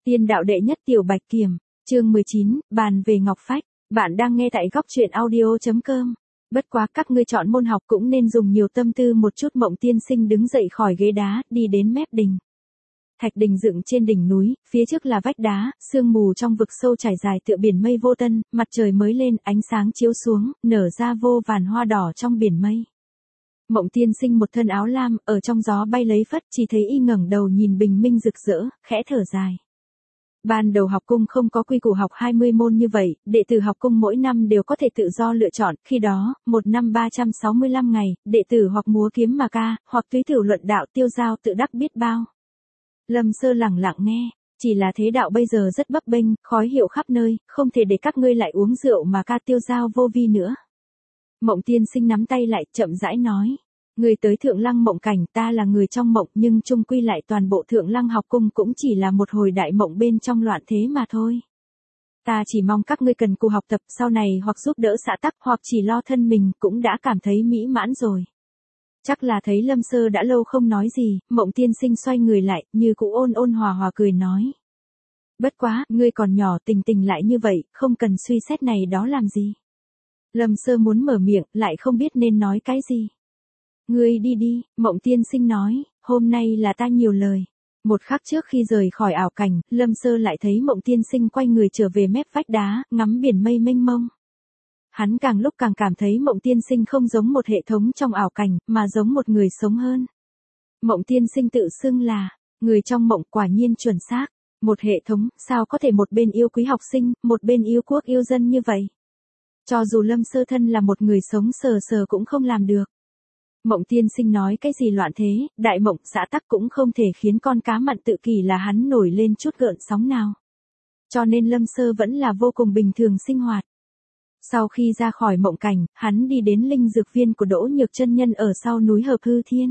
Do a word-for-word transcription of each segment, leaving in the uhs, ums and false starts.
Tiên đạo đệ nhất tiểu bạch kiểm, chương mười chín, bàn về ngọc phách. Bạn đang nghe tại góc truyện audio chấm com. Bất quá các ngươi chọn môn học cũng nên dùng nhiều tâm tư một chút. Mộng tiên sinh đứng dậy khỏi ghế đá, đi đến mép đình. Thạch đình dựng trên đỉnh núi, phía trước là vách đá, sương mù trong vực sâu trải dài tựa biển mây vô tân, mặt trời mới lên, ánh sáng chiếu xuống, nở ra vô vàn hoa đỏ trong biển mây. Mộng tiên sinh một thân áo lam, ở trong gió bay lấy phất, chỉ thấy y ngẩng đầu nhìn bình minh rực rỡ, khẽ thở dài. Ban đầu học cung không có quy củ học hai mươi môn như vậy, đệ tử học cung mỗi năm đều có thể tự do lựa chọn, khi đó, một năm ba trăm sáu mươi lăm ngày, đệ tử hoặc múa kiếm mà ca, hoặc túy thử luận đạo tiêu dao tự đắc biết bao. Lâm Sơ lẳng lặng nghe, chỉ là thế đạo bây giờ rất bấp bênh, khói hiệu khắp nơi, không thể để các ngươi lại uống rượu mà ca tiêu dao vô vi nữa. Mộng tiên sinh nắm tay lại, chậm rãi nói. Người tới Thượng Lăng mộng cảnh, ta là người trong mộng, nhưng chung quy lại toàn bộ Thượng Lăng học cung cũng chỉ là một hồi đại mộng bên trong loạn thế mà thôi. Ta chỉ mong các ngươi cần cù học tập sau này, hoặc giúp đỡ xã tắc, hoặc chỉ lo thân mình, cũng đã cảm thấy mỹ mãn rồi. Chắc là thấy Lâm Sơ đã lâu không nói gì, Mộng tiên sinh xoay người lại, như cũ ôn ôn hòa hòa cười nói. Bất quá, ngươi còn nhỏ, tình tình lại như vậy, không cần suy xét này đó làm gì. Lâm Sơ muốn mở miệng, lại không biết nên nói cái gì. Ngươi đi đi, Mộng tiên sinh nói, hôm nay là ta nhiều lời. Một khắc trước khi rời khỏi ảo cảnh, Lâm Sơ lại thấy Mộng tiên sinh quay người trở về mép vách đá, ngắm biển mây mênh mông. Hắn càng lúc càng cảm thấy Mộng tiên sinh không giống một hệ thống trong ảo cảnh, mà giống một người sống hơn. Mộng tiên sinh tự xưng là, người trong mộng, quả nhiên chuẩn xác. Một hệ thống, sao có thể một bên yêu quý học sinh, một bên yêu quốc yêu dân như vậy? Cho dù Lâm Sơ thân là một người sống sờ sờ cũng không làm được. Mộng tiên sinh nói cái gì loạn thế, đại mộng xã tắc cũng không thể khiến con cá mặn tự kỷ là hắn nổi lên chút gợn sóng nào. Cho nên Lâm Sơ vẫn là vô cùng bình thường sinh hoạt. Sau khi ra khỏi mộng cảnh, hắn đi đến linh dược viên của Đỗ Nhược Chân Nhân ở sau núi Hợp Hư Thiên.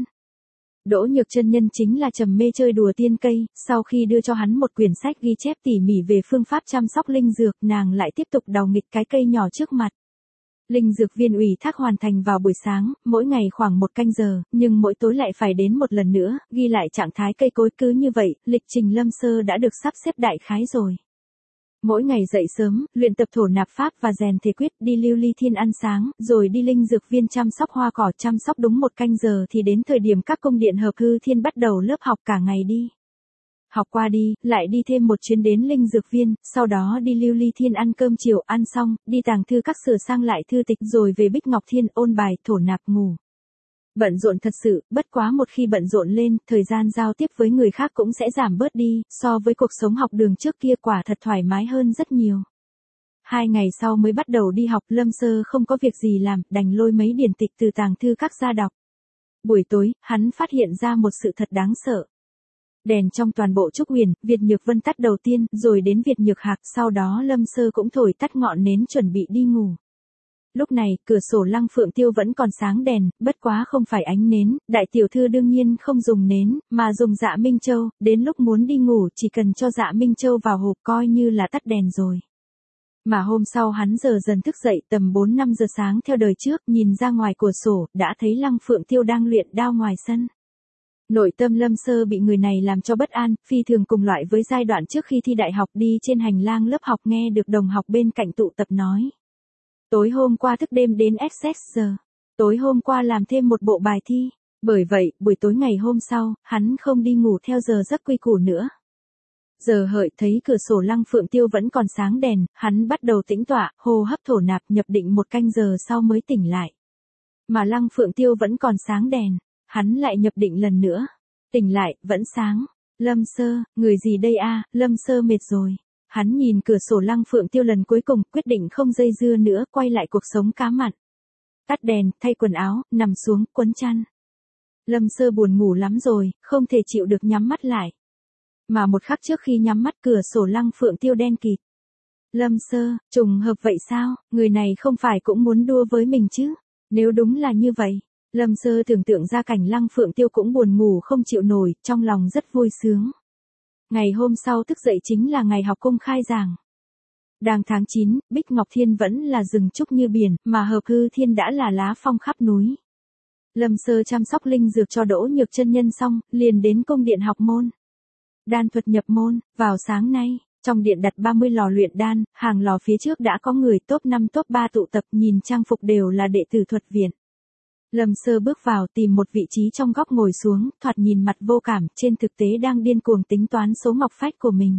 Đỗ Nhược Chân Nhân chính là trầm mê chơi đùa tiên cây, sau khi đưa cho hắn một quyển sách ghi chép tỉ mỉ về phương pháp chăm sóc linh dược, nàng lại tiếp tục đào nghịch cái cây nhỏ trước mặt. Linh dược viên ủy thác hoàn thành vào buổi sáng, mỗi ngày khoảng một canh giờ, nhưng mỗi tối lại phải đến một lần nữa, ghi lại trạng thái cây cối. Cứ như vậy, lịch trình Lâm Sơ đã được sắp xếp đại khái rồi. Mỗi ngày dậy sớm, luyện tập thổ nạp pháp và rèn thể quyết, đi lưu ly thiên ăn sáng, rồi đi linh dược viên chăm sóc hoa cỏ, chăm sóc đúng một canh giờ thì đến thời điểm các cung điện Hợp Hư Thiên bắt đầu lớp học, cả ngày đi. Học qua đi, lại đi thêm một chuyến đến linh dược viên, sau đó đi lưu ly thiên ăn cơm chiều, ăn xong, đi tàng thư các sửa sang lại thư tịch, rồi về Bích Ngọc Thiên ôn bài, thổ nạp, ngủ. Bận rộn thật sự, bất quá một khi bận rộn lên, thời gian giao tiếp với người khác cũng sẽ giảm bớt đi, so với cuộc sống học đường trước kia quả thật thoải mái hơn rất nhiều. Hai ngày sau mới bắt đầu đi học, Lâm Sơ không có việc gì làm, đành lôi mấy điển tịch từ tàng thư các ra đọc. Buổi tối, hắn phát hiện ra một sự thật đáng sợ. Đèn trong toàn bộ Trúc Huyền, Việt Nhược Vân tắt đầu tiên, rồi đến Việt Nhược Hạc, sau đó Lâm Sơ cũng thổi tắt ngọn nến chuẩn bị đi ngủ. Lúc này, cửa sổ Lăng Phượng Tiêu vẫn còn sáng đèn, bất quá không phải ánh nến, đại tiểu thư đương nhiên không dùng nến, mà dùng Dạ Minh Châu, đến lúc muốn đi ngủ chỉ cần cho Dạ Minh Châu vào hộp coi như là tắt đèn rồi. Mà hôm sau hắn giờ dần thức dậy tầm bốn năm giờ sáng theo đời trước, nhìn ra ngoài cửa sổ, đã thấy Lăng Phượng Tiêu đang luyện đao ngoài sân. Nội tâm Lâm Sơ bị người này làm cho bất an, phi thường cùng loại với giai đoạn trước khi thi đại học, đi trên hành lang lớp học nghe được đồng học bên cạnh tụ tập nói. Tối hôm qua thức đêm đến ét ét giờ. Tối hôm qua làm thêm một bộ bài thi. Bởi vậy, buổi tối ngày hôm sau, hắn không đi ngủ theo giờ giấc quy củ nữa. Giờ hợi thấy cửa sổ Lăng Phượng Tiêu vẫn còn sáng đèn, hắn bắt đầu tĩnh tọa, hô hấp thổ nạp, nhập định một canh giờ sau mới tỉnh lại. Mà Lăng Phượng Tiêu vẫn còn sáng đèn. Hắn lại nhập định lần nữa. Tỉnh lại, vẫn sáng. Lâm Sơ, người gì đây a? Lâm Sơ mệt rồi. Hắn nhìn cửa sổ Lăng Phượng Tiêu lần cuối cùng, quyết định không dây dưa nữa, quay lại cuộc sống cá mặn. Tắt đèn, thay quần áo, nằm xuống, quấn chăn. Lâm Sơ buồn ngủ lắm rồi, không thể chịu được nhắm mắt lại. Mà một khắc trước khi nhắm mắt, cửa sổ Lăng Phượng Tiêu đen kịt. Lâm Sơ, trùng hợp vậy sao? Người này không phải cũng muốn đua với mình chứ? Nếu đúng là như vậy. Lâm Sơ tưởng tượng ra cảnh Lăng Phượng Tiêu cũng buồn ngủ không chịu nổi, trong lòng rất vui sướng. Ngày hôm sau thức dậy chính là ngày học cung khai giảng. Đang tháng chín, Bích Ngọc Thiên vẫn là rừng trúc như biển, mà Hợp Hư Thiên đã là lá phong khắp núi. Lâm Sơ chăm sóc linh dược cho Đỗ Nhược Chân Nhân xong, liền đến cung điện học môn. Đan thuật nhập môn, vào sáng nay, trong điện đặt ba mươi lò luyện đan, hàng lò phía trước đã có người top năm top ba tụ tập, nhìn trang phục đều là đệ tử thuật viện. Lâm Sơ bước vào tìm một vị trí trong góc ngồi xuống, thoạt nhìn mặt vô cảm, trên thực tế đang điên cuồng tính toán số ngọc phách của mình.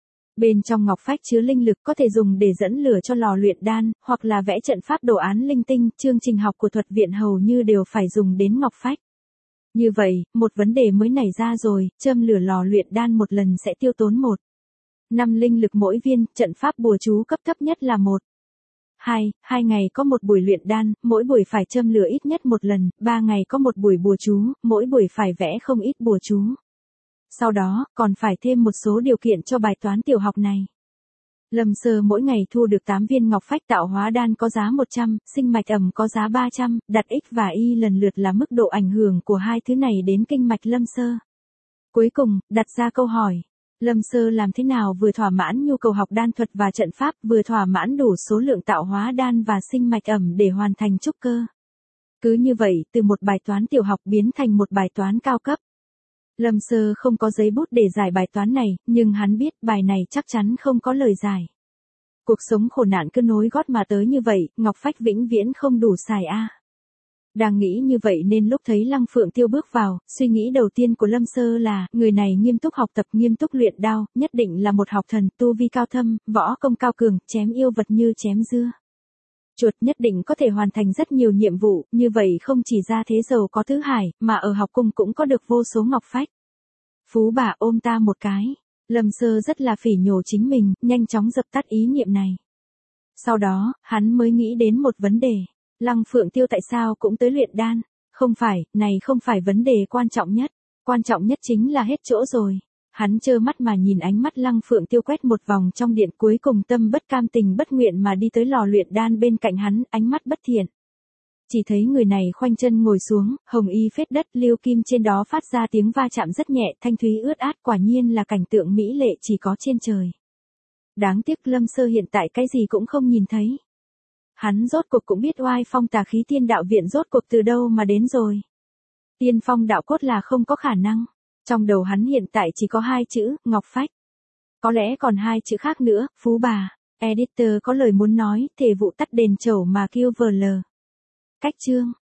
Bên trong ngọc phách chứa linh lực có thể dùng để dẫn lửa cho lò luyện đan, hoặc là vẽ trận pháp đồ án linh tinh, chương trình học của thuật viện hầu như đều phải dùng đến ngọc phách. Như vậy, một vấn đề mới nảy ra rồi, châm lửa lò luyện đan một lần sẽ tiêu tốn một. năm linh lực mỗi viên, trận pháp bùa chú cấp thấp nhất là một. hai. hai ngày có một buổi luyện đan, mỗi buổi phải châm lửa ít nhất một lần, ba ngày có một buổi bùa chú, mỗi buổi phải vẽ không ít bùa chú. Sau đó, còn phải thêm một số điều kiện cho bài toán tiểu học này. Lâm Sơ mỗi ngày thu được tám viên ngọc phách tạo hóa đan có giá một trăm, sinh mạch ẩm có giá ba trăm, đặt X và Y lần lượt là mức độ ảnh hưởng của hai thứ này đến kinh mạch Lâm Sơ. Cuối cùng, đặt ra câu hỏi. Lâm Sơ làm thế nào vừa thỏa mãn nhu cầu học đan thuật và trận pháp, vừa thỏa mãn đủ số lượng tạo hóa đan và sinh mạch ẩm để hoàn thành trúc cơ. Cứ như vậy, từ một bài toán tiểu học biến thành một bài toán cao cấp. Lâm Sơ không có giấy bút để giải bài toán này, nhưng hắn biết bài này chắc chắn không có lời giải. Cuộc sống khổ nạn cứ nối gót mà tới như vậy, ngọc phách vĩnh viễn không đủ xài a. Đang nghĩ như vậy nên lúc thấy Lăng Phượng Tiêu bước vào, suy nghĩ đầu tiên của Lâm Sơ là, người này nghiêm túc học tập, nghiêm túc luyện đao, nhất định là một học thần, tu vi cao thâm, võ công cao cường, chém yêu vật như chém dưa. Chuột nhất định có thể hoàn thành rất nhiều nhiệm vụ, như vậy không chỉ ra thế giàu có thứ hải, mà ở học cung cũng có được vô số ngọc phách. Phú bà ôm ta một cái. Lâm Sơ rất là phỉ nhổ chính mình, nhanh chóng dập tắt ý niệm này. Sau đó, hắn mới nghĩ đến một vấn đề. Lăng Phượng Tiêu tại sao cũng tới luyện đan? Không phải, này không phải vấn đề quan trọng nhất. Quan trọng nhất chính là hết chỗ rồi. Hắn trơ mắt mà nhìn ánh mắt Lăng Phượng Tiêu quét một vòng trong điện, cuối cùng tâm bất cam tình bất nguyện mà đi tới lò luyện đan bên cạnh hắn, ánh mắt bất thiện. Chỉ thấy người này khoanh chân ngồi xuống, hồng y phết đất, liêu kim trên đó phát ra tiếng va chạm rất nhẹ, thanh thúy ướt át, quả nhiên là cảnh tượng mỹ lệ chỉ có trên trời. Đáng tiếc Lâm Sơ hiện tại cái gì cũng không nhìn thấy. Hắn rốt cuộc cũng biết oai phong tà khí Tiên Đạo Viện rốt cuộc từ đâu mà đến rồi. Tiên phong đạo cốt là không có khả năng. Trong đầu hắn hiện tại chỉ có hai chữ, ngọc phách. Có lẽ còn hai chữ khác nữa, phú bà. Editor có lời muốn nói, thể vụ tắt đèn trầu mà kêu vờ lờ. Cách chương.